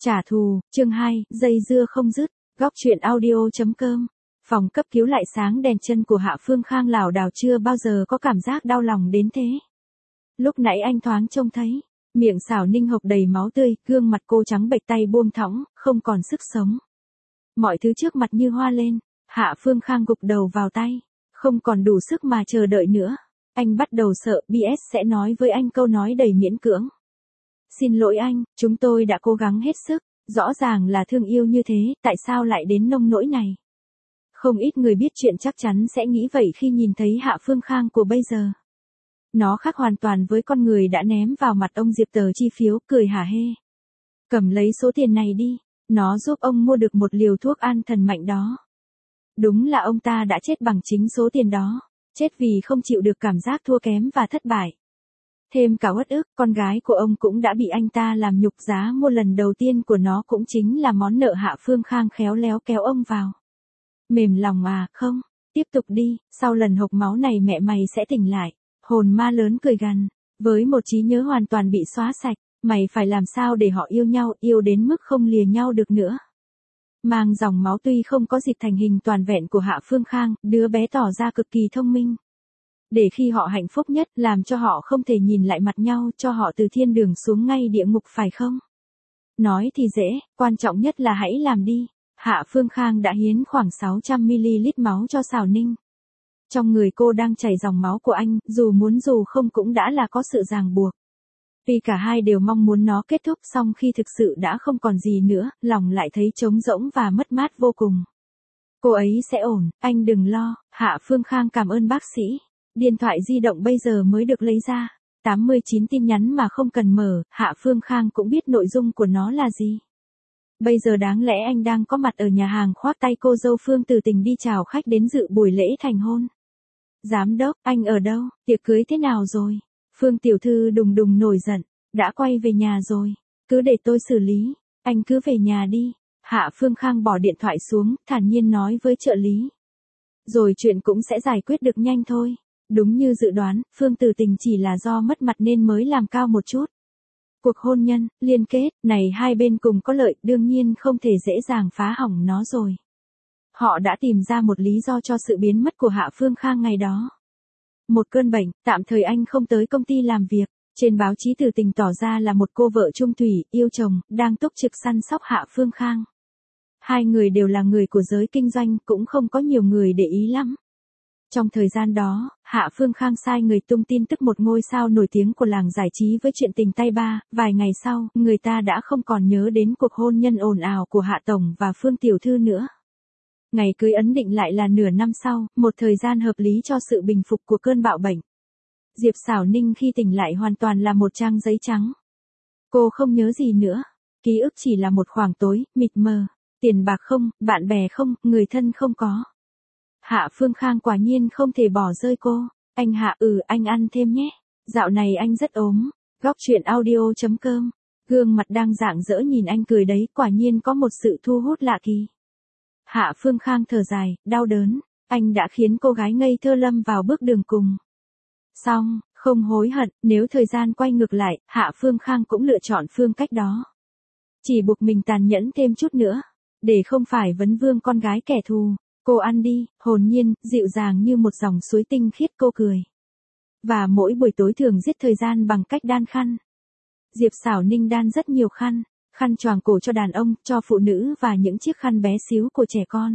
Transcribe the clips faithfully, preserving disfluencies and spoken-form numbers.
Trả thù, chương hai, dây dưa không dứt, góc truyện audio.com. Phòng cấp cứu lại sáng đèn chân của Hạ Phương Khang lảo đảo chưa bao giờ có cảm giác đau lòng đến thế. Lúc nãy anh thoáng trông thấy, miệng xảo ninh hộc đầy máu tươi, gương mặt cô trắng bệch tay buông thõng, không còn sức sống. Mọi thứ trước mặt như hoa lên, Hạ Phương Khang gục đầu vào tay, không còn đủ sức mà chờ đợi nữa. Anh bắt đầu sợ bê ét sẽ nói với anh câu nói đầy miễn cưỡng. Xin lỗi anh, chúng tôi đã cố gắng hết sức, rõ ràng là thương yêu như thế, tại sao lại đến nông nỗi này? Không ít người biết chuyện chắc chắn sẽ nghĩ vậy khi nhìn thấy Hạ Phương Khang của bây giờ. Nó khác hoàn toàn với con người đã ném vào mặt ông Diệp tờ chi phiếu, cười hả hê. Cầm lấy số tiền này đi, nó giúp ông mua được một liều thuốc an thần mạnh đó. Đúng là ông ta đã chết bằng chính số tiền đó, chết vì không chịu được cảm giác thua kém và thất bại. Thêm cả uất ức, con gái của ông cũng đã bị anh ta làm nhục, giá mua lần đầu tiên của nó cũng chính là món nợ Hạ Phương Khang khéo léo kéo ông vào. Mềm lòng à, không, tiếp tục đi, sau lần hộc máu này mẹ mày sẽ tỉnh lại. Hồn ma lớn cười gằn, với một trí nhớ hoàn toàn bị xóa sạch, mày phải làm sao để họ yêu nhau, yêu đến mức không lìa nhau được nữa. Mang dòng máu tuy không có dịp thành hình toàn vẹn của Hạ Phương Khang, đứa bé tỏ ra cực kỳ thông minh. Để khi họ hạnh phúc nhất, làm cho họ không thể nhìn lại mặt nhau, cho họ từ thiên đường xuống ngay địa ngục phải không? Nói thì dễ, quan trọng nhất là hãy làm đi. Hạ Phương Khang đã hiến khoảng sáu trăm mi-li-lít máu cho Sào Ninh. Trong người cô đang chảy dòng máu của anh, dù muốn dù không cũng đã là có sự ràng buộc. Vì cả hai đều mong muốn nó kết thúc, xong khi thực sự đã không còn gì nữa, lòng lại thấy trống rỗng và mất mát vô cùng. Cô ấy sẽ ổn, anh đừng lo. Hạ Phương Khang cảm ơn bác sĩ. Điện thoại di động bây giờ mới được lấy ra. tám mươi chín tin nhắn mà không cần mở, Hạ Phương Khang cũng biết nội dung của nó là gì. Bây giờ đáng lẽ anh đang có mặt ở nhà hàng, khoác tay cô dâu Phương Từ Tình đi chào khách đến dự buổi lễ thành hôn. Giám đốc, anh ở đâu? Tiệc cưới thế nào rồi? Phương tiểu thư đùng đùng nổi giận. Đã quay về nhà rồi. Cứ để tôi xử lý. Anh cứ về nhà đi. Hạ Phương Khang bỏ điện thoại xuống, thản nhiên nói với trợ lý. Rồi chuyện cũng sẽ giải quyết được nhanh thôi. Đúng như dự đoán, Phương Từ Tình chỉ là do mất mặt nên mới làm cao một chút. Cuộc hôn nhân, liên kết, này hai bên cùng có lợi, đương nhiên không thể dễ dàng phá hỏng nó rồi. Họ đã tìm ra một lý do cho sự biến mất của Hạ Phương Khang ngày đó. Một cơn bệnh, tạm thời anh không tới công ty làm việc. Trên báo chí Từ Tình tỏ ra là một cô vợ trung thủy, yêu chồng, đang túc trực săn sóc Hạ Phương Khang. Hai người đều là người của giới kinh doanh, cũng không có nhiều người để ý lắm. Trong thời gian đó, Hạ Phương Khang sai người tung tin tức một ngôi sao nổi tiếng của làng giải trí với chuyện tình tay ba. Vài ngày sau, người ta đã không còn nhớ đến cuộc hôn nhân ồn ào của Hạ Tổng và Phương Tiểu Thư nữa. Ngày cưới ấn định lại là nửa năm sau, một thời gian hợp lý cho sự bình phục của cơn bạo bệnh. Diệp Sảo Ninh khi tỉnh lại hoàn toàn là một trang giấy trắng. Cô không nhớ gì nữa. Ký ức chỉ là một khoảng tối, mịt mờ. Tiền bạc không, bạn bè không, người thân không có. Hạ Phương Khang quả nhiên không thể bỏ rơi cô. Anh Hạ, ừ, anh ăn thêm nhé. Dạo này anh rất ốm. Góc truyện audio.com. Gương mặt đang rạng rỡ nhìn anh cười đấy, quả nhiên có một sự thu hút lạ kỳ. Hạ Phương Khang thở dài, đau đớn. Anh đã khiến cô gái ngây thơ lâm vào bước đường cùng. Xong, không hối hận, nếu thời gian quay ngược lại, Hạ Phương Khang cũng lựa chọn phương cách đó. Chỉ buộc mình tàn nhẫn thêm chút nữa. Để không phải vấn vương con gái kẻ thù. Cô ăn đi, hồn nhiên, dịu dàng như một dòng suối tinh khiết, cô cười. Và mỗi buổi tối thường giết thời gian bằng cách đan khăn. Diệp Sảo Ninh đan rất nhiều khăn. Khăn choàng cổ cho đàn ông, cho phụ nữ và những chiếc khăn bé xíu của trẻ con.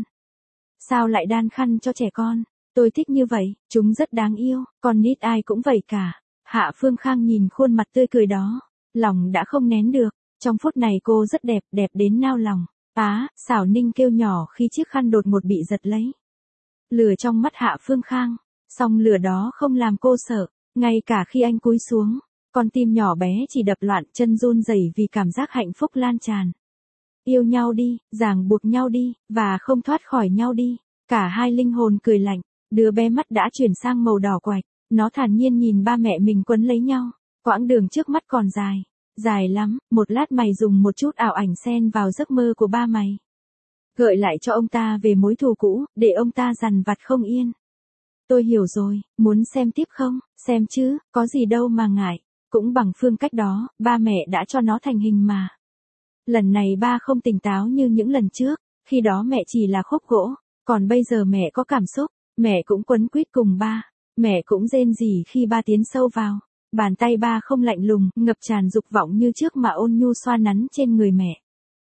Sao lại đan khăn cho trẻ con? Tôi thích như vậy, chúng rất đáng yêu, con nít ai cũng vậy cả. Hạ Phương Khang nhìn khuôn mặt tươi cười đó, lòng đã không nén được. Trong phút này cô rất đẹp, đẹp đến nao lòng. Á, Sảo Ninh kêu nhỏ khi chiếc khăn đột ngột bị giật lấy. Lửa trong mắt Hạ Phương Khang, song lửa đó không làm cô sợ, ngay cả khi anh cúi xuống, con tim nhỏ bé chỉ đập loạn, chân run rẩy vì cảm giác hạnh phúc lan tràn. Yêu nhau đi, ràng buộc nhau đi, và không thoát khỏi nhau đi. Cả hai linh hồn cười lạnh, đứa bé mắt đã chuyển sang màu đỏ quạch, nó thản nhiên nhìn ba mẹ mình quấn lấy nhau, quãng đường trước mắt còn dài. Dài lắm, một lát mày dùng một chút ảo ảnh xen vào giấc mơ của ba mày. Gợi lại cho ông ta về mối thù cũ, để ông ta dằn vặt không yên. Tôi hiểu rồi, muốn xem tiếp không? Xem chứ, có gì đâu mà ngại. Cũng bằng phương cách đó, ba mẹ đã cho nó thành hình mà. Lần này ba không tỉnh táo như những lần trước, khi đó mẹ chỉ là khúc gỗ, còn bây giờ mẹ có cảm xúc, mẹ cũng quấn quýt cùng ba, mẹ cũng rên rỉ khi ba tiến sâu vào. Bàn tay ba không lạnh lùng, ngập tràn dục vọng như trước mà ôn nhu xoa nắn trên người mẹ.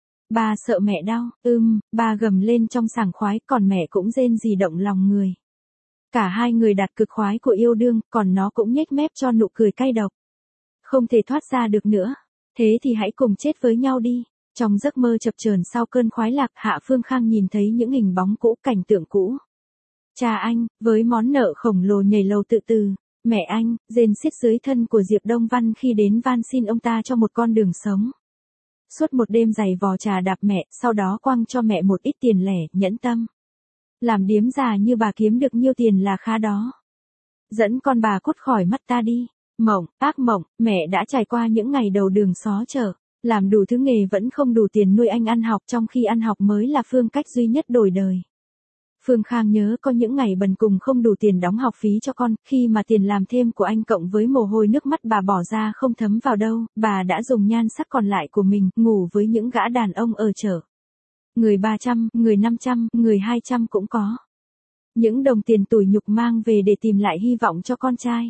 Ba sợ mẹ đau, ưm, ba gầm lên trong sảng khoái, còn mẹ cũng rên rỉ động lòng người. Cả hai người đạt cực khoái của yêu đương, còn nó cũng nhếch mép cho nụ cười cay độc. Không thể thoát ra được nữa. Thế thì hãy cùng chết với nhau đi. Trong giấc mơ chập chờn sau cơn khoái lạc, Hạ Phương Khang nhìn thấy những hình bóng cũ, cảnh tượng cũ. Cha anh, với món nợ khổng lồ nhảy lầu tự từ. Mẹ anh, rên xiết dưới thân của Diệp Đông Văn khi đến van xin ông ta cho một con đường sống. Suốt một đêm giày vò trà đạp mẹ, sau đó quăng cho mẹ một ít tiền lẻ, nhẫn tâm. Làm điếm già như bà kiếm được nhiêu tiền là khá đó. Dẫn con bà cút khỏi mắt ta đi. Mộng, ác mộng, mẹ đã trải qua những ngày đầu đường xó chợ, làm đủ thứ nghề vẫn không đủ tiền nuôi anh ăn học, trong khi ăn học mới là phương cách duy nhất đổi đời. Phương Khang nhớ có những ngày bần cùng không đủ tiền đóng học phí cho con, khi mà tiền làm thêm của anh cộng với mồ hôi nước mắt bà bỏ ra không thấm vào đâu, bà đã dùng nhan sắc còn lại của mình, ngủ với những gã đàn ông ở chợ. Người ba trăm, người năm trăm, người hai trăm cũng có. Những đồng tiền tủi nhục mang về để tìm lại hy vọng cho con trai.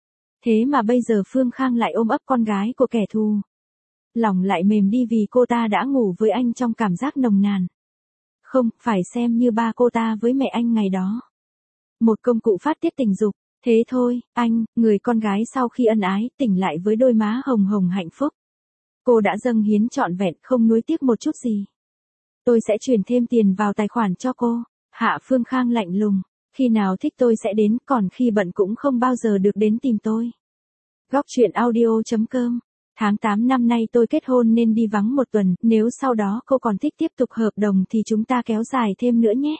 Thế mà bây giờ Phương Khang lại ôm ấp con gái của kẻ thù. Lòng lại mềm đi vì cô ta đã ngủ với anh trong cảm giác nồng nàn. Không, phải xem như ba cô ta với mẹ anh ngày đó. Một công cụ phát tiết tình dục. Thế thôi, anh, người con gái sau khi ân ái, tỉnh lại với đôi má hồng hồng hạnh phúc. Cô đã dâng hiến trọn vẹn, không nuối tiếc một chút gì. Tôi sẽ chuyển thêm tiền vào tài khoản cho cô. Hạ Phương Khang lạnh lùng. Khi nào thích tôi sẽ đến, còn khi bận cũng không bao giờ được đến tìm tôi. Góc truyện audio chấm com. Tháng tám năm nay tôi kết hôn nên đi vắng một tuần, nếu sau đó cô còn thích tiếp tục hợp đồng thì chúng ta kéo dài thêm nữa nhé.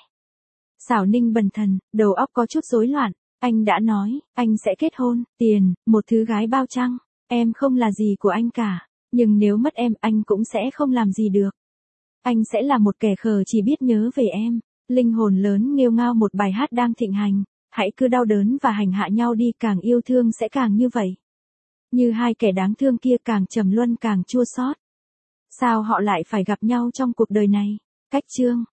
Xảo Ninh bần thần, đầu óc có chút rối loạn, anh đã nói, anh sẽ kết hôn, tiền, một thứ gái bao trăng, em không là gì của anh cả, nhưng nếu mất em, anh cũng sẽ không làm gì được. Anh sẽ là một kẻ khờ chỉ biết nhớ về em. Linh hồn lớn nghêu ngao một bài hát đang thịnh hành, hãy cứ đau đớn và hành hạ nhau đi, càng yêu thương sẽ càng như vậy. Như hai kẻ đáng thương kia, càng trầm luân càng chua xót. Sao họ lại phải gặp nhau trong cuộc đời này? Cách chương